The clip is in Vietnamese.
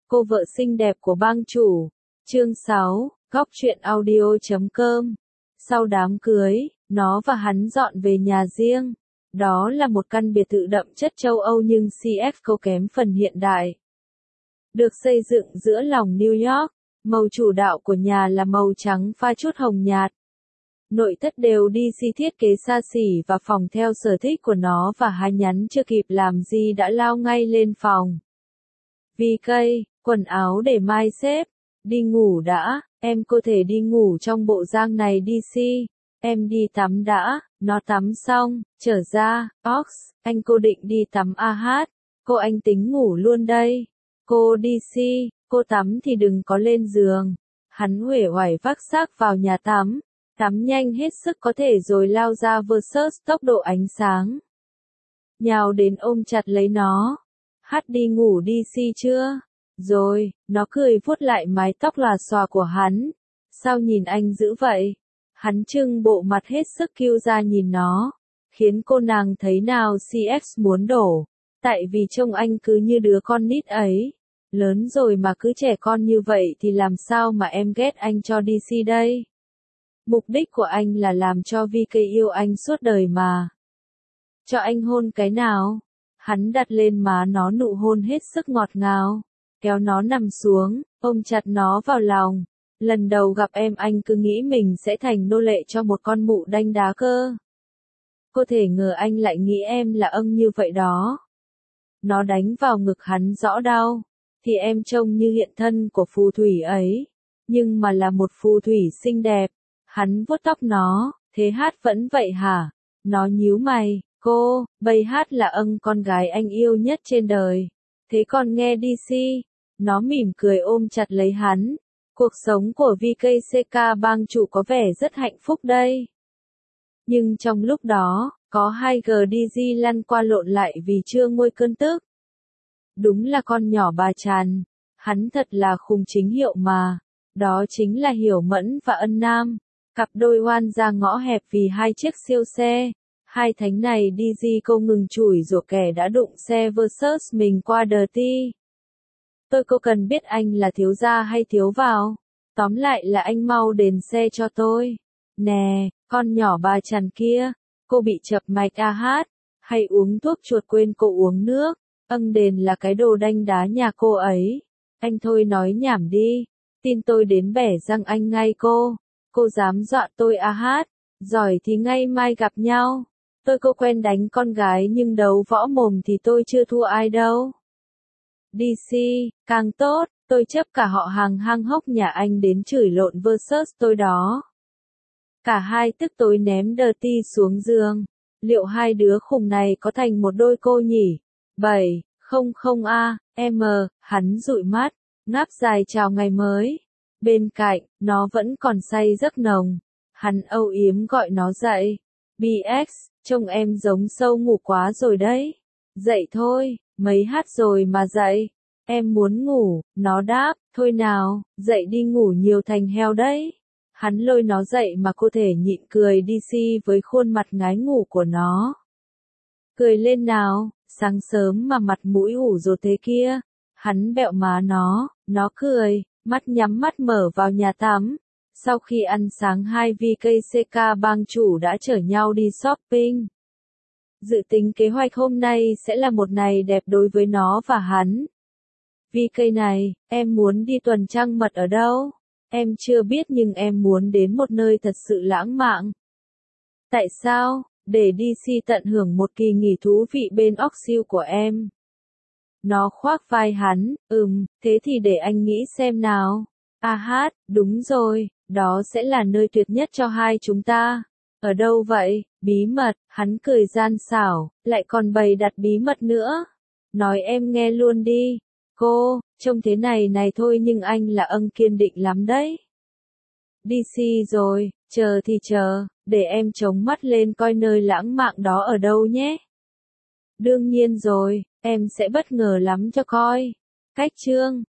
Cô vợ xinh đẹp của bang chủ. Chương 6, Góc truyện audio.com. Sau đám cưới, nó và hắn dọn về nhà riêng. Đó là một căn biệt thự đậm chất châu Âu nhưng CFO kém phần hiện đại. Được xây dựng giữa lòng New York, màu chủ đạo của nhà là màu trắng pha chút hồng nhạt. Nội thất đều DC thiết kế xa xỉ và phòng theo sở thích của nó và hai nhắn chưa kịp làm gì đã lao ngay lên phòng. VK, quần áo để mai xếp, đi ngủ đã, em có thể đi ngủ trong bộ dạng này DC, em đi tắm đã, nó tắm xong, trở ra, Ox, anh cô định đi tắm cô anh tính ngủ luôn đây, cô DC, cô tắm thì đừng có lên giường, hắn uể oải vác xác vào nhà tắm, tắm nhanh hết sức có thể rồi lao ra versus tốc độ ánh sáng. Nhào đến ôm chặt lấy nó. Đi ngủ DC chưa? Rồi, nó cười vuốt lại mái tóc lòa xòa của hắn. Sao nhìn anh dữ vậy? Hắn trưng bộ mặt hết sức kiêu ra nhìn nó, khiến cô nàng thấy nào CF muốn đổ. Tại vì trông anh cứ như đứa con nít ấy. Lớn rồi mà cứ trẻ con như vậy thì làm sao mà em ghét anh cho DC đây? Mục đích của anh là làm cho VK yêu anh suốt đời mà. Cho anh hôn cái nào? Hắn đặt lên má nó nụ hôn hết sức ngọt ngào, kéo nó nằm xuống, ôm chặt nó vào lòng. Lần đầu gặp em anh cứ nghĩ mình sẽ thành nô lệ cho một con mụ đanh đá cơ. Cô thể ngờ anh lại nghĩ em là âng như vậy đó. Nó đánh vào ngực hắn rõ đau, thì em trông như hiện thân của phù thủy ấy, nhưng mà là một phù thủy xinh đẹp. Hắn vuốt tóc nó, thế vẫn vậy hả? Nó nhíu mày. Cô, bây là con gái anh yêu nhất trên đời. Thế còn nghe DC, nó mỉm cười ôm chặt lấy hắn. Cuộc sống của VKCK bang chủ có vẻ rất hạnh phúc đây. Nhưng trong lúc đó, có 2GDG lăn qua lộn lại vì chưa nguôi cơn tức. Đúng là con nhỏ bà Tràn. Hắn thật là khùng chính hiệu mà. Đó chính là Hiểu Mẫn và Ân Nam. Cặp đôi oan ra ngõ hẹp vì hai chiếc siêu xe. Hai thánh này DG cô ngừng chửi rủa kẻ đã đụng xe versus mình qua dirty. Tôi cô cần biết anh là thiếu gia hay thiếu vào. Tóm lại là anh mau đền xe cho tôi. Nè, con nhỏ bà Tràn kia, cô bị chập mạch hay uống thuốc chuột quên cô uống nước. Đền là cái đồ đanh đá nhà cô ấy. Anh thôi nói nhảm đi, tin tôi đến bẻ răng anh ngay cô. Cô dám dọa tôi giỏi thì ngay mai gặp nhau. Cô quen đánh con gái nhưng đấu võ mồm thì tôi chưa thua ai đâu. DC, càng tốt, tôi chấp cả họ hàng hang hốc nhà anh đến chửi lộn versus tôi đó. Cả hai tức tối ném dirty xuống giường. Liệu hai đứa khùng này có thành một đôi cô nhỉ? 7, không hắn dụi mắt, ngáp dài chào ngày mới. Bên cạnh, nó vẫn còn say giấc nồng. Hắn âu yếm gọi nó dậy. BX, trông em giống sâu ngủ quá rồi đấy. Dậy thôi, mấy rồi mà dậy. Em muốn ngủ, nó đáp, thôi nào, dậy đi ngủ nhiều thành heo đấy. Hắn lôi nó dậy mà cô thể nhịn cười DC với khuôn mặt ngái ngủ của nó. Cười lên nào, sáng sớm mà mặt mũi ủ rột thế kia. Hắn bẹo má nó cười, mắt nhắm mắt mở vào nhà tắm. Sau khi ăn sáng hai VKCK bang chủ đã chở nhau đi shopping. Dự tính kế hoạch hôm nay sẽ là một ngày đẹp đối với nó và hắn. VK này, em muốn đi tuần trăng mật ở đâu? Em chưa biết nhưng em muốn đến một nơi thật sự lãng mạn. Tại sao? Để DC tận hưởng một kỳ nghỉ thú vị bên Oxhill của em. Nó khoác vai hắn, thế thì để anh nghĩ xem nào. Đúng rồi, đó sẽ là nơi tuyệt nhất cho hai chúng ta. Ở đâu vậy? Bí mật, hắn cười gian xảo, lại còn bày đặt bí mật nữa. Nói em nghe luôn đi. Cô, trông thế này thôi nhưng anh là kiên định lắm đấy. DC rồi, chờ thì chờ, để em chống mắt lên coi nơi lãng mạn đó ở đâu nhé. Đương nhiên rồi, em sẽ bất ngờ lắm cho coi. Cách chương